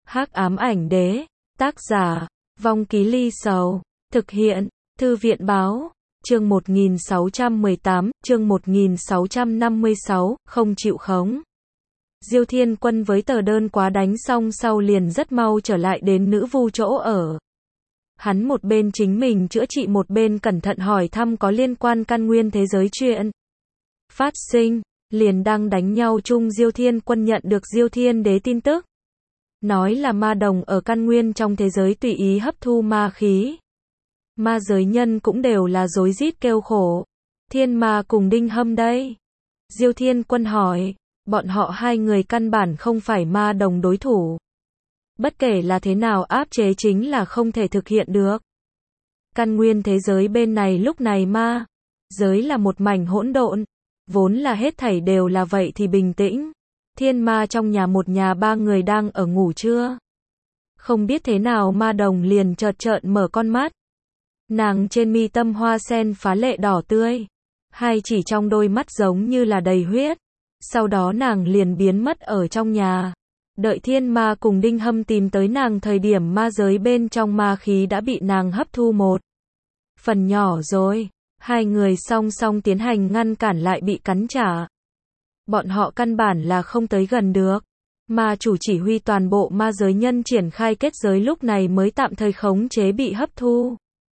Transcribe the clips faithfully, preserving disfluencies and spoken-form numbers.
Hắc ám ảnh đế, tác giả, Vong Ký Ly Sầu, thực hiện, Thư viện báo, chương một nghìn sáu trăm mười tám, chương một nghìn sáu trăm năm mươi sáu, không chịu khống. Diêu Thiên Quân với tờ đơn quá đánh xong sau liền rất mau trở lại đến nữ vu chỗ ở. Hắn một bên chính mình chữa trị một bên cẩn thận hỏi thăm có liên quan căn nguyên thế giới chuyện phát sinh, liền đang đánh nhau chung Diêu Thiên Quân nhận được Diêu Thiên Đế tin tức. Nói là ma đồng ở căn nguyên trong thế giới tùy ý hấp thu ma khí. Ma giới nhân cũng đều là rối rít kêu khổ. Thiên ma cùng Đinh Hâm đây. Diêu Thiên Quân hỏi, bọn họ hai người căn bản không phải ma đồng đối thủ. Bất kể là thế nào áp chế chính là không thể thực hiện được. Căn nguyên thế giới bên này lúc này ma giới là một mảnh hỗn độn, vốn là hết thảy đều là vậy thì bình tĩnh. Thiên ma trong nhà một nhà ba người đang ở ngủ trưa. Không biết thế nào ma đồng liền chợt trợn mở con mắt. Nàng trên mi tâm hoa sen phá lệ đỏ tươi. Hai chỉ trong đôi mắt giống như là đầy huyết. Sau đó nàng liền biến mất ở trong nhà. Đợi thiên ma cùng Đinh Hâm tìm tới nàng thời điểm ma giới bên trong ma khí đã bị nàng hấp thu một phần nhỏ rồi. Hai người song song tiến hành ngăn cản lại bị cắn trả. Bọn họ căn bản là không tới gần được. Ma chủ chỉ huy toàn bộ ma giới nhân triển khai kết giới lúc này mới tạm thời khống chế bị hấp thu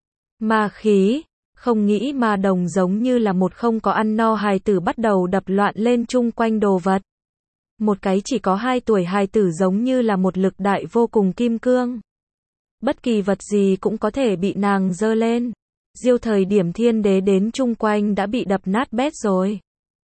ma khí. Không nghĩ ma đồng giống như là một không có ăn no hài tử bắt đầu đập loạn lên chung quanh đồ vật. Một cái chỉ có hai tuổi hài tử giống như là một lực đại vô cùng kim cương. Bất kỳ vật gì cũng có thể bị nàng giơ lên. Diêu thời điểm Thiên Đế đến chung quanh đã bị đập nát bét rồi.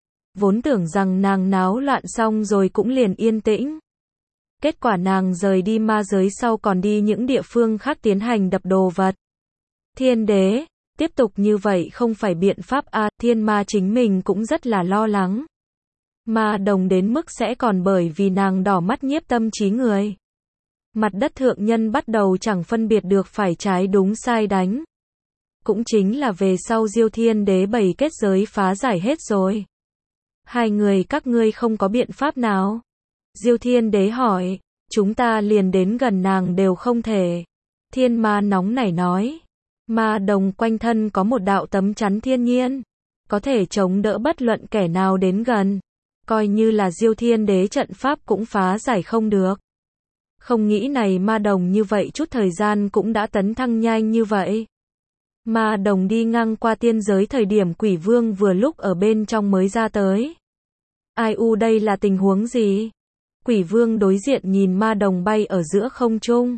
Vốn tưởng rằng nàng náo loạn xong rồi cũng liền yên tĩnh. Kết quả nàng rời đi ma giới sau còn đi những địa phương khác tiến hành đập đồ vật. Thiên Đế, tiếp tục như vậy không phải biện pháp a. À, thiên ma chính mình cũng rất là lo lắng. Ma đồng đến mức sẽ còn bởi vì nàng đỏ mắt nhiếp tâm trí người. Mặt đất thượng nhân bắt đầu chẳng phân biệt được phải trái đúng sai đánh. Cũng chính là về sau Diêu Thiên Đế bày kết giới phá giải hết rồi. Hai người các ngươi không có biện pháp nào? Diêu Thiên Đế hỏi, chúng ta liền đến gần nàng đều không thể. Thiên ma nóng nảy nói, ma đồng quanh thân có một đạo tấm chắn thiên nhiên, có thể chống đỡ bất luận kẻ nào đến gần. Coi như là Diêu Thiên Đế trận pháp cũng phá giải không được. Không nghĩ này ma đồng như vậy chút thời gian cũng đã tấn thăng nhanh như vậy. Ma đồng đi ngang qua tiên giới thời điểm Quỷ Vương vừa lúc ở bên trong mới ra tới. Ai u đây là tình huống gì? Quỷ Vương đối diện nhìn ma đồng bay ở giữa không trung.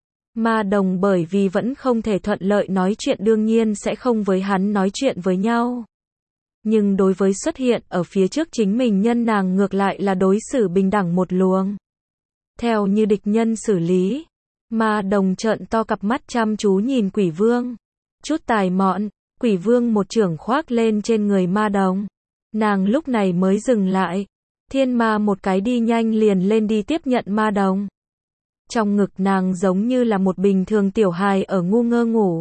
Ma đồng bởi vì vẫn không thể thuận lợi nói chuyện đương nhiên sẽ không với hắn nói chuyện với nhau. Nhưng đối với xuất hiện ở phía trước chính mình nhân nàng ngược lại là đối xử bình đẳng một luồng. Theo như địch nhân xử lý, ma đồng trợn to cặp mắt chăm chú nhìn Quỷ Vương. Chút tài mọn, Quỷ Vương một chưởng khoác lên trên người ma đồng. Nàng lúc này mới dừng lại. Thiên ma một cái đi nhanh liền lên đi tiếp nhận ma đồng. Trong ngực nàng giống như là một bình thường tiểu hài ở ngu ngơ ngủ.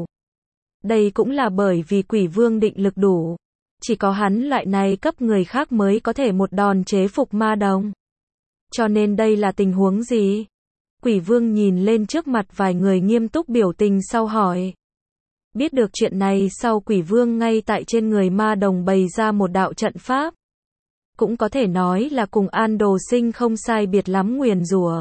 Đây cũng là bởi vì Quỷ Vương định lực đủ. Chỉ có hắn loại này cấp người khác mới có thể một đòn chế phục ma đồng. Cho nên đây là tình huống gì? Quỷ Vương nhìn lên trước mặt vài người nghiêm túc biểu tình sau hỏi. Biết được chuyện này sau Quỷ Vương ngay tại trên người ma đồng bày ra một đạo trận pháp. Cũng có thể nói là cùng An Đồ Sinh không sai biệt lắm nguyền rủa.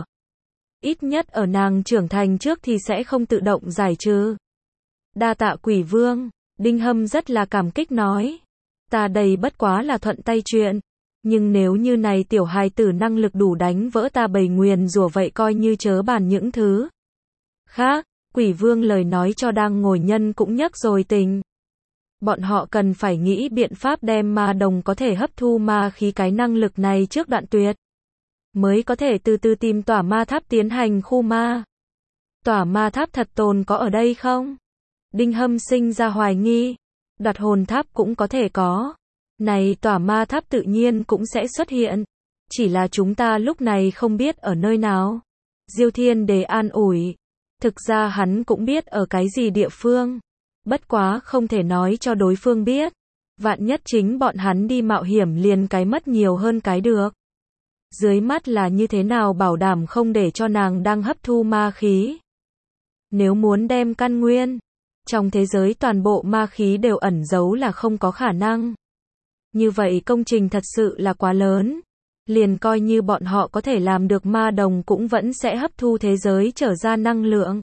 Ít nhất ở nàng trưởng thành trước thì sẽ không tự động giải trừ. Đa tạ Quỷ Vương, Đinh Hâm rất là cảm kích nói. Ta đây bất quá là thuận tay chuyện. Nhưng nếu như này tiểu hài tử năng lực đủ đánh vỡ ta bầy nguyền rủa vậy coi như chớ bàn những thứ khác. Quỷ Vương lời nói cho đang ngồi nhân cũng nhắc rồi tình. Bọn họ cần phải nghĩ biện pháp đem ma đồng có thể hấp thu ma khí cái năng lực này trước đoạn tuyệt. Mới có thể từ từ tìm tỏa ma tháp tiến hành khu ma. Tỏa ma tháp thật tồn có ở đây không? Đinh Hâm sinh ra hoài nghi. Đoạt hồn tháp cũng có thể có. Này tỏa ma tháp tự nhiên cũng sẽ xuất hiện. Chỉ là chúng ta lúc này không biết ở nơi nào. Diêu Thiên Đế an ủi. Thực ra hắn cũng biết ở cái gì địa phương. Bất quá không thể nói cho đối phương biết. Vạn nhất chính bọn hắn đi mạo hiểm liền cái mất nhiều hơn cái được. Dưới mắt là như thế nào bảo đảm không để cho nàng đang hấp thu ma khí? Nếu muốn đem căn nguyên trong thế giới toàn bộ ma khí đều ẩn giấu là không có khả năng. Như vậy công trình thật sự là quá lớn. Liền coi như bọn họ có thể làm được, ma đồng cũng vẫn sẽ hấp thu thế giới trở ra năng lượng.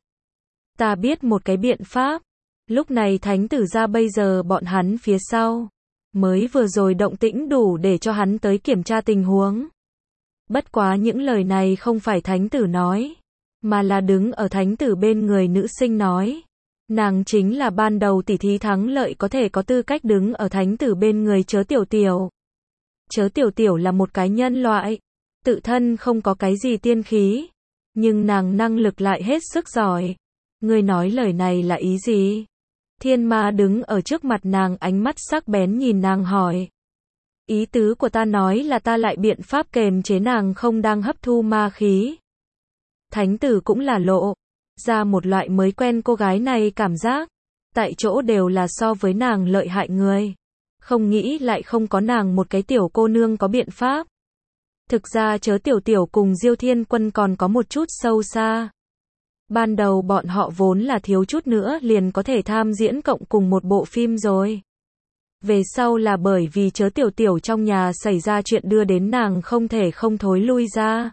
Ta biết một cái biện pháp. Lúc này thánh tử ra, bây giờ bọn hắn phía sau. Mới vừa rồi động tĩnh đủ để cho hắn tới kiểm tra tình huống. Bất quá những lời này không phải thánh tử nói, mà là đứng ở thánh tử bên người nữ sinh nói. Nàng chính là ban đầu tỉ thí thắng lợi có thể có tư cách đứng ở thánh tử bên người Chớ Tiểu Tiểu. Chớ Tiểu Tiểu là một cái nhân loại, tự thân không có cái gì tiên khí, nhưng nàng năng lực lại hết sức giỏi. Ngươi nói lời này là ý gì? Thiên ma đứng ở trước mặt nàng, ánh mắt sắc bén nhìn nàng hỏi. Ý tứ của ta nói là ta lại biện pháp kềm chế nàng không đang hấp thu ma khí. Thánh tử cũng là lộ ra một loại mới quen cô gái này cảm giác. Tại chỗ đều là so với nàng lợi hại người. Không nghĩ lại không có nàng một cái tiểu cô nương có biện pháp. Thực ra Chớ Tiểu Tiểu cùng Diêu Thiên Quân còn có một chút sâu xa. Ban đầu bọn họ vốn là thiếu chút nữa liền có thể tham diễn cộng cùng một bộ phim rồi. Về sau là bởi vì Chớ Tiểu Tiểu trong nhà xảy ra chuyện đưa đến nàng không thể không thối lui ra.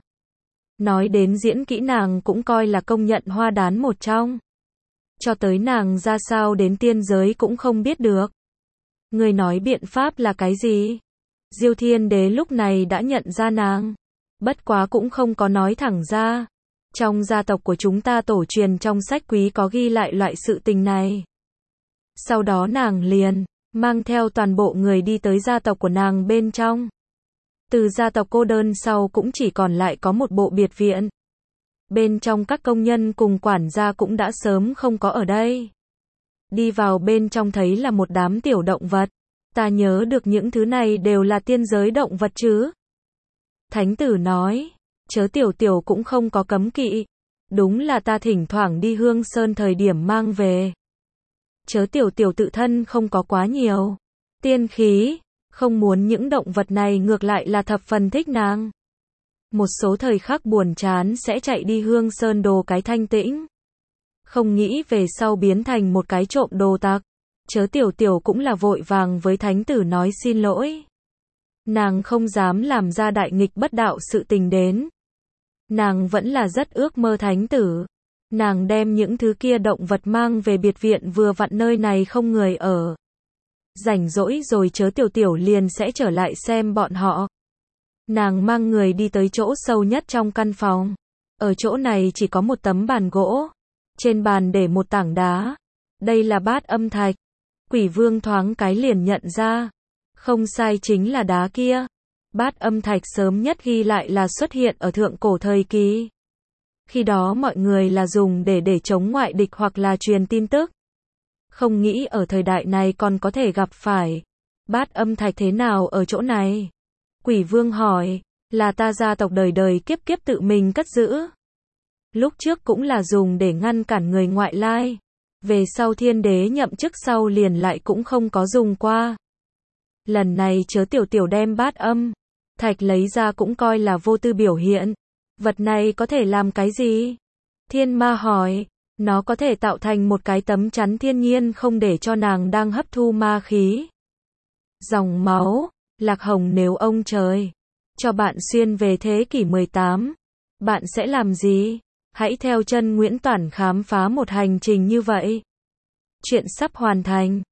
Nói đến diễn kỹ nàng cũng coi là công nhận hoa đán một trong. Cho tới nàng ra sao đến tiên giới cũng không biết được. Người nói biện pháp là cái gì? Diêu Thiên Đế lúc này đã nhận ra nàng. Bất quá cũng không có nói thẳng ra. Trong gia tộc của chúng ta tổ truyền trong sách quý có ghi lại loại sự tình này. Sau đó nàng liền mang theo toàn bộ người đi tới gia tộc của nàng bên trong. Từ gia tộc cô đơn sau cũng chỉ còn lại có một bộ biệt viện. Bên trong các công nhân cùng quản gia cũng đã sớm không có ở đây. Đi vào bên trong thấy là một đám tiểu động vật. Ta nhớ được những thứ này đều là tiên giới động vật chứ? Thánh tử nói, Chớ Tiểu Tiểu cũng không có cấm kỵ. Đúng là ta thỉnh thoảng đi Hương Sơn thời điểm mang về. Chớ Tiểu Tiểu tự thân không có quá nhiều tiên khí, không muốn những động vật này, ngược lại là thập phần thích nàng. Một số thời khắc buồn chán sẽ chạy đi Hương Sơn đồ cái thanh tĩnh. Không nghĩ về sau biến thành một cái trộm đồ tặc. Chớ Tiểu Tiểu cũng là vội vàng với thánh tử nói xin lỗi. Nàng không dám làm ra đại nghịch bất đạo sự tình đến. Nàng vẫn là rất ước mơ thánh tử. Nàng đem những thứ kia động vật mang về biệt viện, vừa vặn nơi này không người ở. Rảnh rỗi rồi Chớ Tiểu Tiểu liền sẽ trở lại xem bọn họ. Nàng mang người đi tới chỗ sâu nhất trong căn phòng. Ở chỗ này chỉ có một tấm bàn gỗ. Trên bàn để một tảng đá. Đây là bát âm thạch. Quỷ Vương thoáng cái liền nhận ra. Không sai, chính là đá kia. Bát âm thạch sớm nhất ghi lại là xuất hiện ở thượng cổ thời kỳ. Khi đó mọi người là dùng để để chống ngoại địch hoặc là truyền tin tức. Không nghĩ ở thời đại này còn có thể gặp phải. Bát âm thạch thế nào ở chỗ này? Quỷ Vương hỏi, là ta gia tộc đời đời kiếp kiếp tự mình cất giữ. Lúc trước cũng là dùng để ngăn cản người ngoại lai. Về sau Thiên Đế nhậm chức sau liền lại cũng không có dùng qua. Lần này Chớ Tiểu Tiểu đem bát âm thạch lấy ra cũng coi là vô tư biểu hiện. Vật này có thể làm cái gì? Thiên Ma hỏi. Nó có thể tạo thành một cái tấm chắn thiên nhiên không để cho nàng đang hấp thu ma khí. Dòng máu, Lạc Hồng, nếu ông trời cho bạn xuyên về thế kỷ mười tám, bạn sẽ làm gì? Hãy theo chân Nguyễn Toản khám phá một hành trình như vậy. Chuyện sắp hoàn thành.